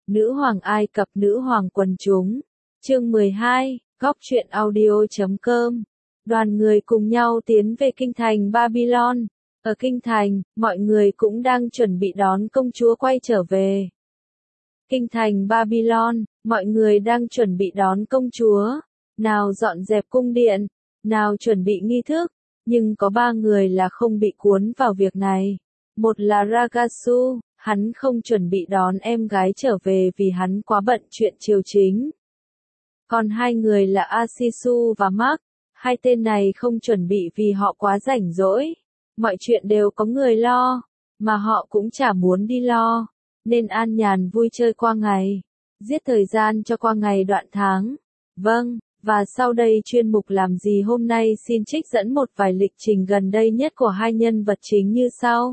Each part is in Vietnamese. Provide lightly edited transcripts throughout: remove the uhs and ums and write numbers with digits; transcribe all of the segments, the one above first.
Nữ hoàng Ai Cập, nữ hoàng quần chúng. Chương 12, góc truyện audio.com. Đoàn người cùng nhau tiến về kinh thành Babylon. Ở kinh thành, mọi người cũng đang chuẩn bị đón công chúa quay trở về. Kinh thành Babylon, mọi người đang chuẩn bị đón công chúa. Nào dọn dẹp cung điện, nào chuẩn bị nghi thức. Nhưng có 3 người là không bị cuốn vào việc này. Một là Ragasu, hắn không chuẩn bị đón em gái trở về vì hắn quá bận chuyện triều chính. Còn 2 người là Asisu và Mark, 2 tên này không chuẩn bị vì họ quá rảnh rỗi. Mọi chuyện đều có người lo, mà họ cũng chả muốn đi lo, nên an nhàn vui chơi qua ngày, giết thời gian cho qua ngày đoạn tháng. Vâng, và sau đây chuyên mục làm gì hôm nay xin trích dẫn một vài lịch trình gần đây nhất của 2 nhân vật chính như sau.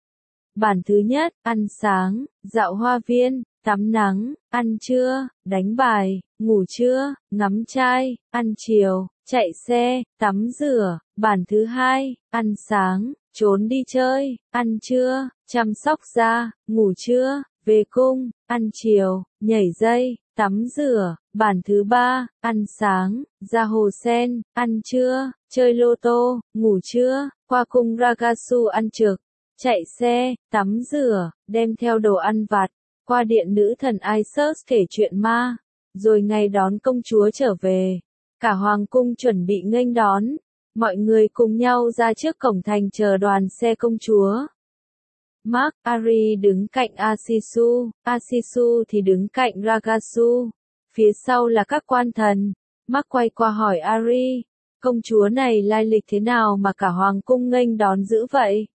Bản thứ nhất, ăn sáng, dạo hoa viên, tắm nắng, ăn trưa, đánh bài, ngủ trưa, ngắm trai, ăn chiều, chạy xe, tắm rửa. Bản thứ hai, ăn sáng, trốn đi chơi, ăn trưa, chăm sóc da, ngủ trưa, về cung, ăn chiều, nhảy dây, tắm rửa. Bản thứ ba, ăn sáng, ra hồ sen, ăn trưa, chơi lô tô, ngủ trưa, qua cung Ragasu ăn trực, chạy xe, tắm rửa, đem theo đồ ăn vặt, qua điện nữ thần Isis kể chuyện ma, rồi ngày đón công chúa trở về. Cả hoàng cung chuẩn bị nghênh đón, mọi người cùng nhau ra trước cổng thành chờ đoàn xe công chúa. Mark, Ari đứng cạnh Asisu, Asisu thì đứng cạnh Ragasu. Phía sau là các quan thần. Mark quay qua hỏi Ari, công chúa này lai lịch thế nào mà cả hoàng cung nghênh đón dữ vậy?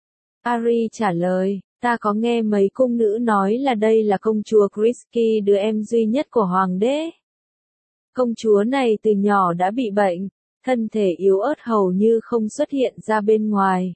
Ari trả lời, ta có nghe mấy cung nữ nói là đây là công chúa Chrisky, đứa em duy nhất của hoàng đế. Công chúa này từ nhỏ đã bị bệnh, thân thể yếu ớt hầu như không xuất hiện ra bên ngoài.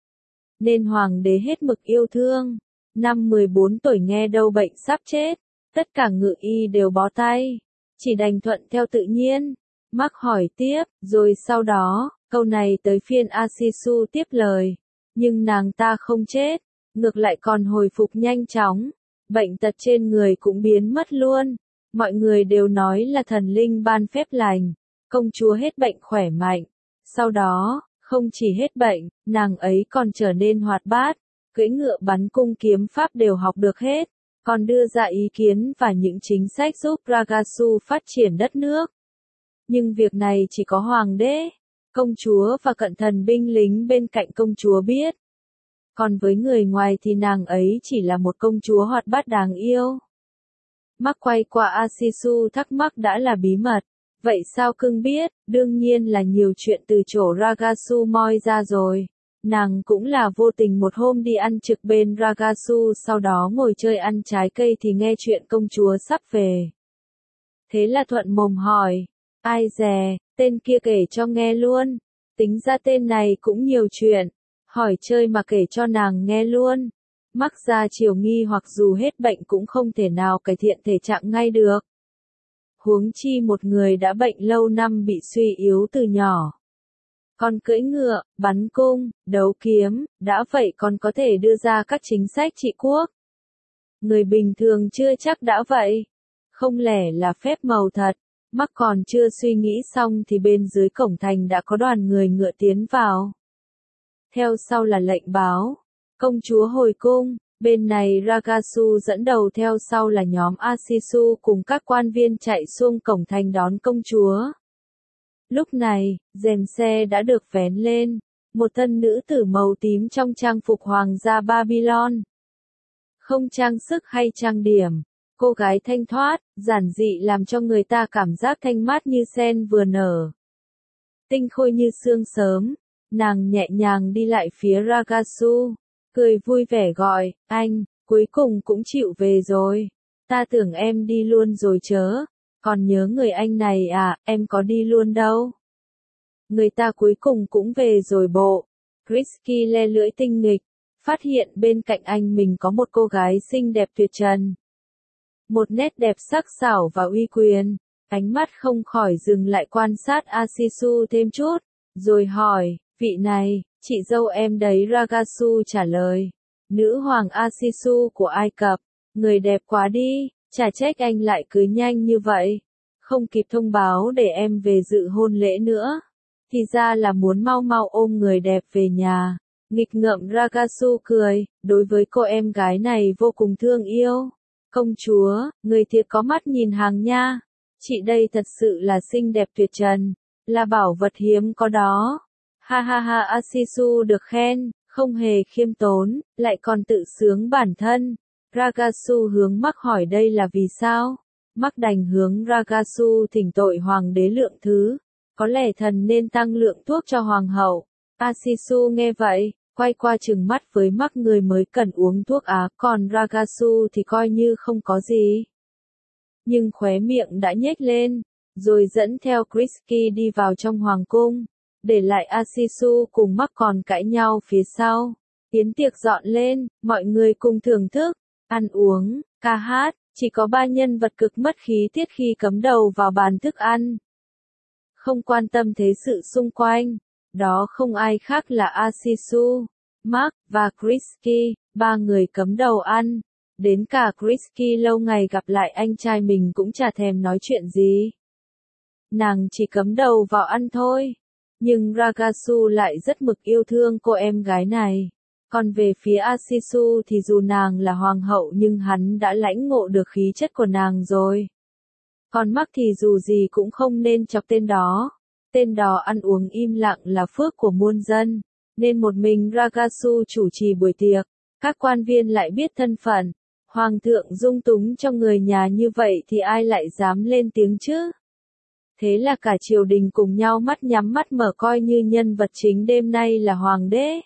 Nên hoàng đế hết mực yêu thương. Năm 14 tuổi nghe đâu bệnh sắp chết, tất cả ngự y đều bó tay, chỉ đành thuận theo tự nhiên. Mark hỏi tiếp, rồi sau đó, câu này tới phiên Asisu tiếp lời. Nhưng nàng ta không chết, ngược lại còn hồi phục nhanh chóng, bệnh tật trên người cũng biến mất luôn. Mọi người đều nói là thần linh ban phép lành, công chúa hết bệnh khỏe mạnh. Sau đó, không chỉ hết bệnh, nàng ấy còn trở nên hoạt bát, cưỡi ngựa bắn cung kiếm pháp đều học được hết, còn đưa ra ý kiến và những chính sách giúp Ragasu phát triển đất nước. Nhưng việc này chỉ có hoàng đế, công chúa và cận thần binh lính bên cạnh công chúa biết. Còn với người ngoài thì nàng ấy chỉ là một công chúa hoạt bát đáng yêu. Mark quay qua Asisu thắc mắc đã là bí mật. Vậy sao cưng biết? Đương nhiên là nhiều chuyện từ chỗ Ragasu moi ra rồi. Nàng cũng là vô tình một hôm đi ăn trực bên Ragasu, sau đó ngồi chơi ăn trái cây thì nghe chuyện công chúa sắp về. Thế là thuận mồm hỏi, ai dè, tên kia kể cho nghe luôn. Tính ra tên này cũng nhiều chuyện, hỏi chơi mà kể cho nàng nghe luôn. Mark ra chiều nghi hoặc dù hết bệnh cũng không thể nào cải thiện thể trạng ngay được. Huống chi một người đã bệnh lâu năm bị suy yếu từ nhỏ. Còn cưỡi ngựa, bắn cung, đấu kiếm, đã vậy còn có thể đưa ra các chính sách trị quốc. Người bình thường chưa chắc đã vậy. Không lẽ là phép màu thật? Mark còn chưa suy nghĩ xong thì bên dưới cổng thành đã có đoàn người ngựa tiến vào. Theo sau là lệnh báo, công chúa hồi cung. Bên này Ragasu dẫn đầu, theo sau là nhóm Asisu cùng các quan viên chạy xuống cổng thành đón công chúa. Lúc này, rèm xe đã được vén lên, một thân nữ tử màu tím trong trang phục hoàng gia Babylon. Không trang sức hay trang điểm, cô gái thanh thoát, giản dị làm cho người ta cảm giác thanh mát như sen vừa nở. Tinh khôi như sương sớm, nàng nhẹ nhàng đi lại phía Ragasu. Cười vui vẻ gọi, anh, cuối cùng cũng chịu về rồi. Ta tưởng em đi luôn rồi chớ. Còn nhớ người anh này à, em có đi luôn đâu. Người ta cuối cùng cũng về rồi bộ. Chrisky le lưỡi tinh nghịch, phát hiện bên cạnh anh mình có một cô gái xinh đẹp tuyệt trần. Một nét đẹp sắc sảo và uy quyền, ánh mắt không khỏi dừng lại quan sát Asisu thêm chút, rồi hỏi, vị này, chị dâu em đấy. Ragasu trả lời, nữ hoàng Asisu của Ai Cập, người đẹp quá đi, Chả trách anh lại cưới nhanh như vậy. Không kịp thông báo để em về dự hôn lễ nữa. Thì ra là muốn mau mau ôm người đẹp về nhà. Nghịch ngợm Ragasu cười, đối với cô em gái này vô cùng thương yêu. Công chúa, người thiệt có mắt nhìn hàng nha. Chị đây thật sự là xinh đẹp tuyệt trần. Là bảo vật hiếm có đó. Ha ha ha, Asisu được khen, không hề khiêm tốn, lại còn tự sướng bản thân. Ragasu hướng Mắc hỏi đây là vì sao? Mắc đành hướng Ragasu thỉnh tội hoàng đế lượng thứ. Có lẽ thần nên tăng lượng thuốc cho hoàng hậu. Asisu nghe vậy, quay qua trừng mắt với Mắc, người mới cần uống thuốc á, còn Ragasu thì coi như không có gì. Nhưng khóe miệng đã nhếch lên, rồi dẫn theo Chrisky đi vào trong hoàng cung, để lại Asisu cùng Mắc còn cãi nhau phía sau. Yến tiệc dọn lên, mọi người cùng thưởng thức, ăn uống, ca hát, chỉ có 3 nhân vật cực mất khí tiết khi cắm đầu vào bàn thức ăn. Không quan tâm thế sự xung quanh, đó không ai khác là Asisu, Mark và Chrisky, 3 người cắm đầu ăn. Đến cả Chrisky lâu ngày gặp lại anh trai mình cũng chả thèm nói chuyện gì. Nàng chỉ cắm đầu vào ăn thôi. Nhưng Ragasu lại rất mực yêu thương cô em gái này. Còn về phía Asisu thì dù nàng là hoàng hậu nhưng hắn đã lãnh ngộ được khí chất của nàng rồi. Còn Mark thì dù gì cũng không nên chọc tên đó. Tên đó ăn uống im lặng là phước của muôn dân. Nên một mình Ragasu chủ trì buổi tiệc. Các quan viên lại biết thân phận. Hoàng thượng dung túng cho người nhà như vậy thì ai lại dám lên tiếng chứ? Thế là cả triều đình cùng nhau mắt nhắm mắt mở coi như nhân vật chính đêm nay là hoàng đế.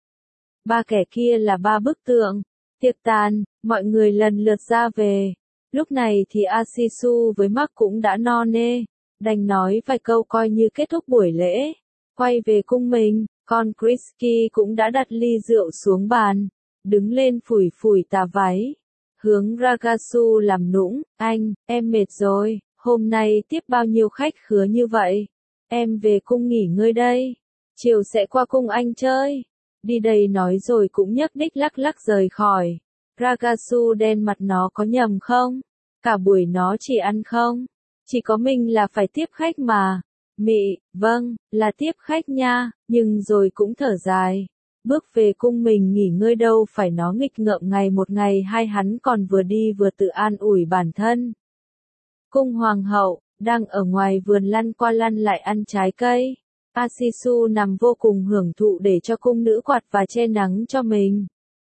3 kẻ kia là 3 bức tượng. Tiệc tàn, mọi người lần lượt ra về. Lúc này thì Asisu với Mark cũng đã no nê, đành nói vài câu coi như kết thúc buổi lễ. Quay về cung mình, con Chrisky cũng đã đặt ly rượu xuống bàn, đứng lên phủi phủi tà váy. Hướng Ragasu làm nũng, anh, em mệt rồi, hôm nay tiếp bao nhiêu khách khứa như vậy. Em về cung nghỉ ngơi đây, chiều sẽ qua cung anh chơi. Đi đây nói rồi cũng nhấc đích lắc lắc rời khỏi. Ragasu đen mặt, nó có nhầm không? Cả buổi nó chỉ ăn không? Chỉ có mình là phải tiếp khách mà. Mị, vâng, là tiếp khách nha, nhưng rồi cũng thở dài. Bước về cung mình nghỉ ngơi đâu phải nó nghịch ngợm ngày một ngày hai, hắn còn vừa đi vừa tự an ủi bản thân. Cung hoàng hậu, đang ở ngoài vườn lăn qua lăn lại ăn trái cây. Asisu nằm vô cùng hưởng thụ để cho cung nữ quạt và che nắng cho mình.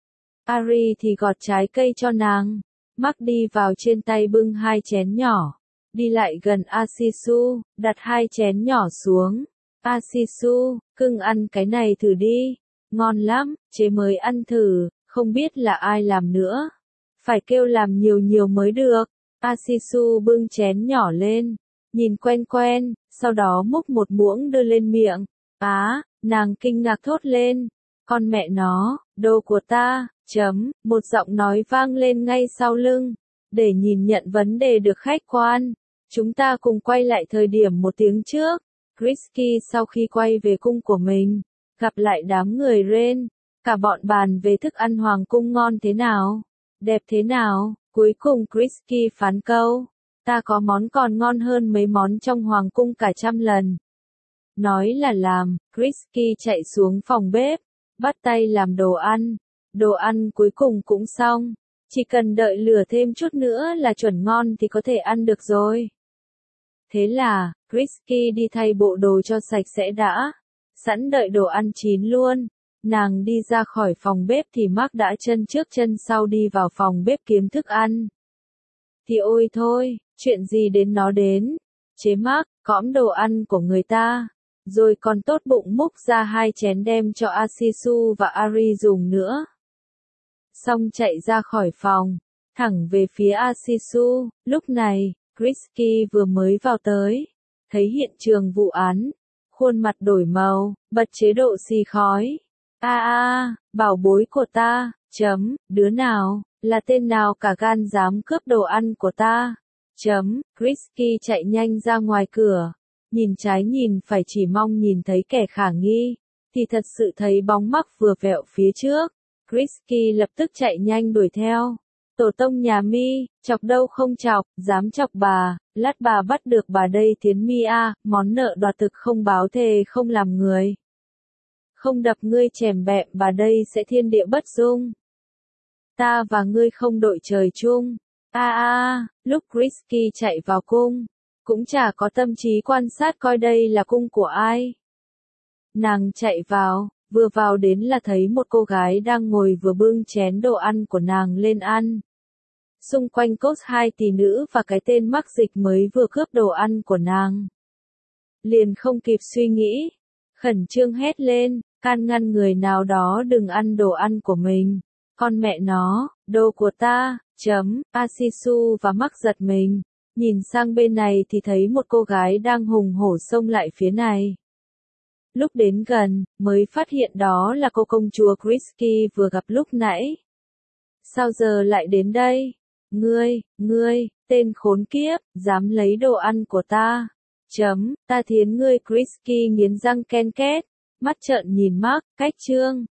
Ari thì gọt trái cây cho nàng. Mark đi vào trên tay bưng 2 chén nhỏ. Đi lại gần Asisu, đặt 2 chén nhỏ xuống. Asisu, cưng ăn cái này thử đi. Ngon lắm, chế mới ăn thử, không biết là ai làm nữa. Phải kêu làm nhiều nhiều mới được. Asisu bưng chén nhỏ lên, nhìn quen quen, sau đó múc một muỗng đưa lên miệng. Nàng kinh ngạc thốt lên. Con mẹ nó, đồ của ta, một giọng nói vang lên ngay sau lưng. Để nhìn nhận vấn đề được khách quan, chúng ta cùng quay lại thời điểm 1 tiếng trước. Chrisky sau khi quay về cung của mình, gặp lại đám người Ren, cả bọn bàn về thức ăn hoàng cung ngon thế nào, đẹp thế nào. Cuối cùng Chrisky phán câu, ta có món còn ngon hơn mấy món trong hoàng cung cả 100 lần. Nói là làm, Chrisky chạy xuống phòng bếp, bắt tay làm đồ ăn. Đồ ăn cuối cùng cũng xong, chỉ cần đợi lửa thêm chút nữa là chuẩn ngon thì có thể ăn được rồi. Thế là, Chrisky đi thay bộ đồ cho sạch sẽ đã, sẵn đợi đồ ăn chín luôn. Nàng đi ra khỏi phòng bếp thì Mark đã chân trước chân sau đi vào phòng bếp kiếm thức ăn. Thì ôi thôi, chuyện gì đến nó đến. Chế Mark, cõm đồ ăn của người ta. Rồi còn tốt bụng múc ra 2 chén đem cho Asisu và Ari dùng nữa. Xong chạy ra khỏi phòng, thẳng về phía Asisu. Lúc này, Chrisky vừa mới vào tới, thấy hiện trường vụ án, khuôn mặt đổi màu, bật chế độ xì khói. Bảo bối của ta, đứa nào, là tên nào cả gan dám cướp đồ ăn của ta, Chrisky chạy nhanh ra ngoài cửa, nhìn trái nhìn phải chỉ mong nhìn thấy kẻ khả nghi, thì thật sự thấy bóng Mark vừa vẹo phía trước. Chrisky lập tức chạy nhanh đuổi theo, Tổ tông nhà mi, chọc đâu không chọc, dám chọc bà, lát bà bắt được bà đây tiến mi a, món nợ đoạt thực không báo thề không làm người. Không đập ngươi chèm bẹm bà đây sẽ thiên địa bất dung. Ta và ngươi không đội trời chung. Lúc Risky chạy vào cung, cũng chả có tâm trí quan sát coi đây là cung của ai. Nàng chạy vào, vừa vào đến là thấy một cô gái đang ngồi vừa bưng chén đồ ăn của nàng lên ăn. Xung quanh cốt hai tỷ nữ và cái tên mắc dịch mới vừa cướp đồ ăn của nàng. Liền không kịp suy nghĩ, khẩn trương hét lên, can ngăn người nào đó đừng ăn đồ ăn của mình. Con mẹ nó, đồ của ta, Asisu và mắc giật mình. Nhìn sang bên này thì thấy một cô gái đang hùng hổ xông lại phía này. Lúc đến gần, mới phát hiện đó là cô công chúa Risky vừa gặp lúc nãy. Sao giờ lại đến đây? Ngươi, tên khốn kiếp, dám lấy đồ ăn của ta. Ta thiến ngươi Risky nghiến răng ken két, mắt trợn nhìn Mark, cách trương.